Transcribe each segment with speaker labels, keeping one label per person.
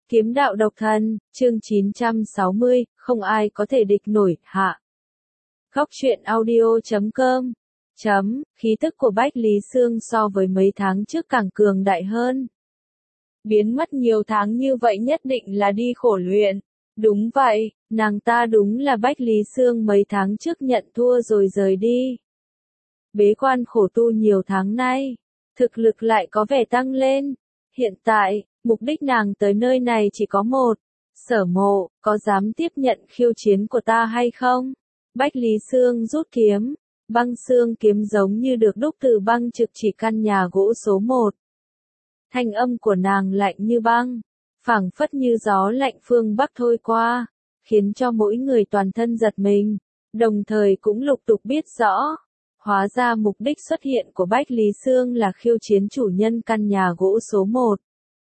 Speaker 1: Kiếm đạo độc thân, chương 960, không ai có thể địch nổi, hạ. Góc truyện audio.com. Khí tức của Bách Lý Sương so với mấy tháng trước càng cường đại hơn. Biến mất nhiều tháng như vậy nhất định là đi khổ luyện. Đúng vậy, nàng ta đúng là Bách Lý Sương mấy tháng trước nhận thua rồi rời đi. Bế quan khổ tu nhiều tháng nay, thực lực lại có vẻ tăng lên. Hiện tại, mục đích nàng tới nơi này chỉ có một. Sở Mộ, có dám tiếp nhận khiêu chiến của ta hay không? Bách Lý Sương rút kiếm. Băng xương kiếm giống như được đúc từ băng trực chỉ căn nhà gỗ số 1. Thanh âm của nàng lạnh như băng, phảng phất như gió lạnh phương Bắc thôi qua, khiến cho mỗi người toàn thân giật mình, đồng thời cũng lục tục biết rõ. Hóa ra mục đích xuất hiện của Bách Lý Sương là khiêu chiến chủ nhân căn nhà gỗ số 1.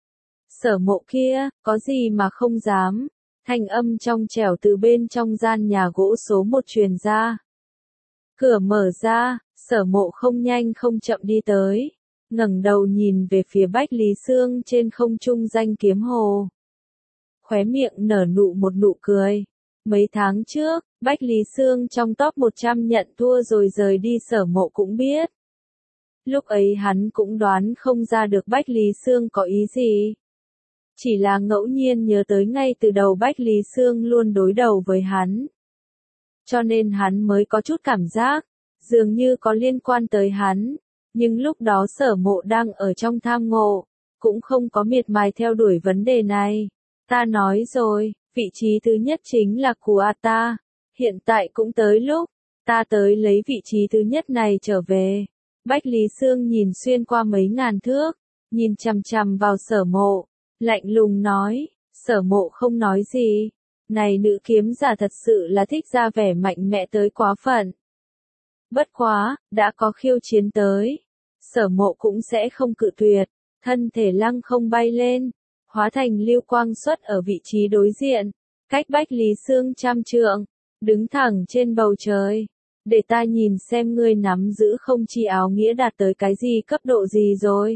Speaker 1: Sở Mộ kia, có gì mà không dám? Thanh âm trong trẻo từ bên trong gian nhà gỗ số 1 truyền ra. Cửa mở ra, Sở Mộ không nhanh không chậm đi tới, ngẩng đầu nhìn về phía Bách Lý Sương trên không trung danh kiếm hồ. Khóe miệng nở nụ một nụ cười. Mấy tháng trước, Bách Lý Sương trong top 100 nhận thua rồi rời đi, Sở Mộ cũng biết. Lúc ấy hắn cũng đoán không ra được Bách Lý Sương có ý gì. Chỉ là ngẫu nhiên nhớ tới ngay từ đầu Bách Lý Sương luôn đối đầu với hắn. Cho nên hắn mới có chút cảm giác, dường như có liên quan tới hắn. Nhưng lúc đó Sở Mộ đang ở trong tham ngộ, cũng không có miệt mài theo đuổi vấn đề này. Ta nói rồi, vị trí thứ nhất chính là của ta. Hiện tại cũng tới lúc, ta tới lấy vị trí thứ nhất này trở về. Bách Lý Sương nhìn xuyên qua mấy ngàn thước, nhìn chằm chằm vào Sở Mộ, lạnh lùng nói. Sở Mộ không nói gì. Này nữ kiếm giả thật sự là thích ra vẻ mạnh mẽ tới quá phận. Bất quá, đã có khiêu chiến tới, Sở Mộ cũng sẽ không cự tuyệt. Thân thể lăng không bay lên, hóa thành lưu quang xuất ở vị trí đối diện, cách Bách Lý Sương 100 trượng, đứng thẳng trên bầu trời. Để ta nhìn xem ngươi nắm giữ không chi áo nghĩa đạt tới cái gì cấp độ gì rồi.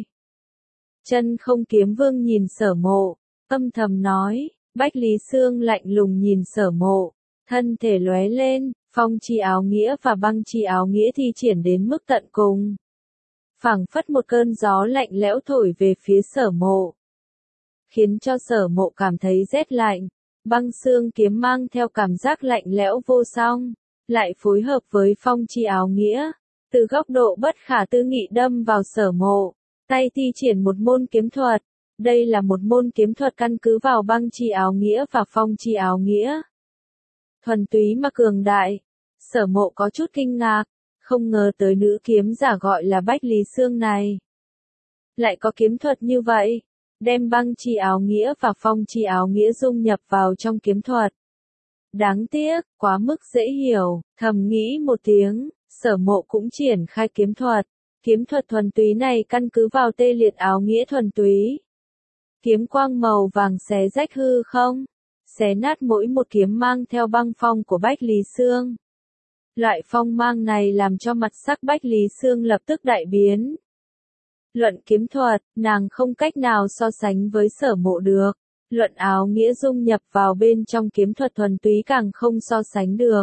Speaker 1: Chân không kiếm vương nhìn Sở Mộ, âm thầm nói. Bách Lý Sương lạnh lùng nhìn Sở Mộ, thân thể lóe lên, phong chi áo nghĩa và băng chi áo nghĩa thi triển đến mức tận cùng. Phảng phất một cơn gió lạnh lẽo thổi về phía Sở Mộ, khiến cho Sở Mộ cảm thấy rét lạnh. Băng xương kiếm mang theo cảm giác lạnh lẽo vô song, lại phối hợp với phong chi áo nghĩa, từ góc độ bất khả tư nghị đâm vào Sở Mộ, tay thi triển một môn kiếm thuật. Đây là một môn kiếm thuật căn cứ vào băng chi áo nghĩa và phong chi áo nghĩa. Thuần túy mà cường đại. Sở Mộ có chút kinh ngạc, không ngờ tới nữ kiếm giả gọi là Bách Lý Sương này lại có kiếm thuật như vậy, đem băng chi áo nghĩa và phong chi áo nghĩa dung nhập vào trong kiếm thuật. Đáng tiếc, quá mức dễ hiểu, thầm nghĩ một tiếng, Sở Mộ cũng triển khai kiếm thuật. Kiếm thuật thuần túy này căn cứ vào tê liệt áo nghĩa thuần túy. Kiếm quang màu vàng xé rách hư không, xé nát mỗi một kiếm mang theo băng phong của Bách Lý Sương. Loại phong mang này làm cho mặt sắc Bách Lý Sương lập tức đại biến. Luận kiếm thuật, nàng không cách nào so sánh với Sở Mộ được. Luận áo nghĩa dung nhập vào bên trong kiếm thuật thuần túy càng không so sánh được.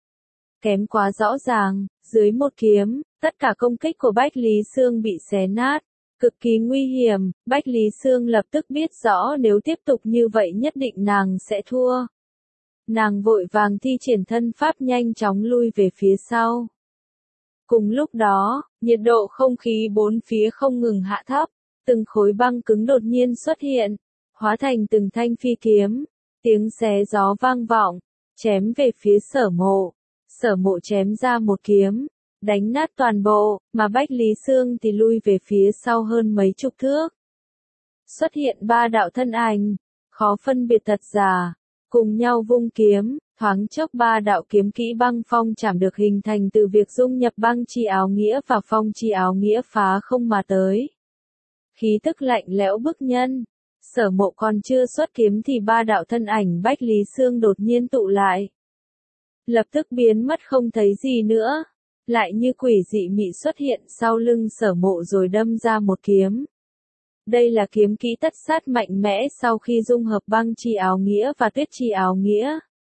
Speaker 1: Kém quá rõ ràng, dưới một kiếm, tất cả công kích của Bách Lý Sương bị xé nát. Cực kỳ nguy hiểm, Bách Lý Sương lập tức biết rõ nếu tiếp tục như vậy nhất định nàng sẽ thua. Nàng vội vàng thi triển thân pháp nhanh chóng lui về phía sau. Cùng lúc đó, nhiệt độ không khí bốn phía không ngừng hạ thấp, từng khối băng cứng đột nhiên xuất hiện, hóa thành từng thanh phi kiếm, tiếng xé gió vang vọng, chém về phía Sở Mộ. Sở Mộ chém ra một kiếm, đánh nát toàn bộ, mà Bách Lý Sương thì lui về phía sau hơn mấy chục thước. Xuất hiện ba đạo thân ảnh, khó phân biệt thật giả, cùng nhau vung kiếm, thoáng chốc ba đạo kiếm kỹ băng phong chảm được hình thành từ việc dung nhập băng chi áo nghĩa và phong chi áo nghĩa phá không mà tới. Khí tức lạnh lẽo bức nhân, Sở Mộ còn chưa xuất kiếm thì ba đạo thân ảnh Bách Lý Sương đột nhiên tụ lại. Lập tức biến mất không thấy gì nữa. Lại như quỷ dị mị xuất hiện sau lưng Sở Mộ rồi đâm ra một kiếm. Đây là kiếm kỹ tất sát mạnh mẽ sau khi dung hợp băng chi áo nghĩa và tuyết chi áo nghĩa.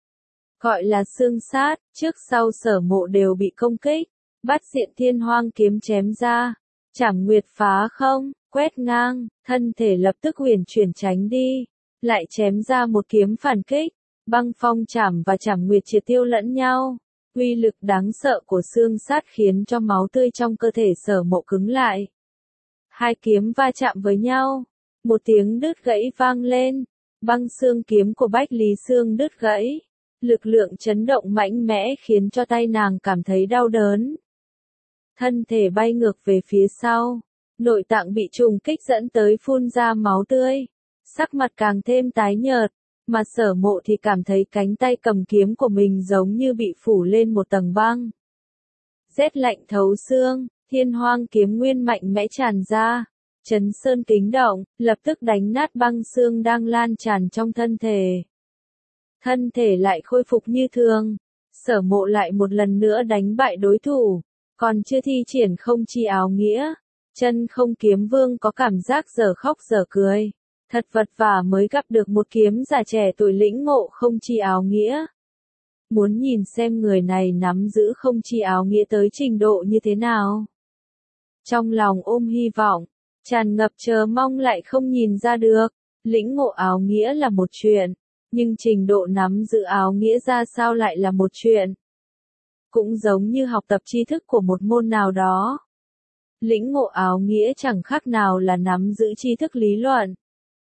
Speaker 1: Gọi là xương sát, trước sau Sở Mộ đều bị công kích. Bát diện thiên hoang kiếm chém ra. Trảm nguyệt phá không, quét ngang, thân thể lập tức huyền chuyển tránh đi. Lại chém ra một kiếm phản kích. Băng phong trảm và trảm nguyệt triệt tiêu lẫn nhau. Uy lực đáng sợ của xương sát khiến cho máu tươi trong cơ thể Sở Mộ cứng lại. Hai kiếm va chạm với nhau. Một tiếng đứt gãy vang lên. Băng xương kiếm của Bách Lý Xương đứt gãy. Lực lượng chấn động mạnh mẽ khiến cho tay nàng cảm thấy đau đớn. Thân thể bay ngược về phía sau. Nội tạng bị trùng kích dẫn tới phun ra máu tươi. Sắc mặt càng thêm tái nhợt. Mà Sở Mộ thì cảm thấy cánh tay cầm kiếm của mình giống như bị phủ lên một tầng băng. Rét lạnh thấu xương, thiên hoang kiếm nguyên mạnh mẽ tràn ra. Chấn sơn kính động, lập tức đánh nát băng xương đang lan tràn trong thân thể. Thân thể lại khôi phục như thường. Sở Mộ lại một lần nữa đánh bại đối thủ. Còn chưa thi triển không chi áo nghĩa. Chân không kiếm vương có cảm giác dở khóc dở cười. Thật vật vả mới gặp được một kiếm giả trẻ tuổi lĩnh ngộ không chi áo nghĩa. Muốn nhìn xem người này nắm giữ không chi áo nghĩa tới trình độ như thế nào. Trong lòng ôm hy vọng, tràn ngập chờ mong lại không nhìn ra được. Lĩnh ngộ áo nghĩa là một chuyện, nhưng trình độ nắm giữ áo nghĩa ra sao lại là một chuyện. Cũng giống như học tập tri thức của một môn nào đó. Lĩnh ngộ áo nghĩa chẳng khác nào là nắm giữ tri thức lý luận.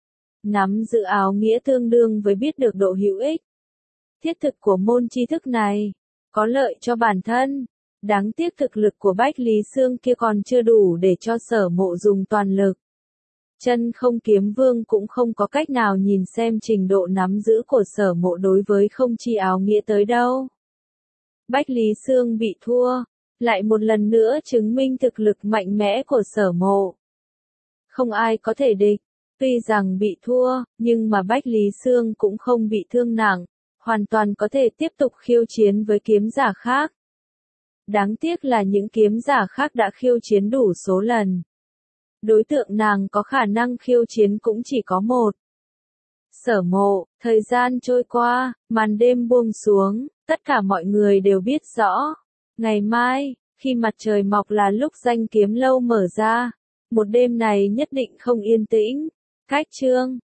Speaker 1: Nắm giữ áo nghĩa tương đương với biết được độ hữu ích, thiết thực của môn tri thức này, có lợi cho bản thân. Đáng tiếc thực lực của Bách Lý Xương kia còn chưa đủ để cho Sở Mộ dùng toàn lực. Chân không kiếm vương cũng không có cách nào nhìn xem trình độ nắm giữ của Sở Mộ đối với không chi áo nghĩa tới đâu. Bách Lý Xương bị thua, lại một lần nữa chứng minh thực lực mạnh mẽ của Sở Mộ. Không ai có thể địch. Tuy rằng bị thua, nhưng mà Bách Lý Xương cũng không bị thương nặng, hoàn toàn có thể tiếp tục khiêu chiến với kiếm giả khác. Đáng tiếc là những kiếm giả khác đã khiêu chiến đủ số lần. Đối tượng nàng có khả năng khiêu chiến cũng chỉ có một. Sở Mộ, thời gian trôi qua, màn đêm buông xuống, tất cả mọi người đều biết rõ. Ngày mai, khi mặt trời mọc là lúc danh kiếm lâu mở ra. Một đêm này nhất định không yên tĩnh. Cách chương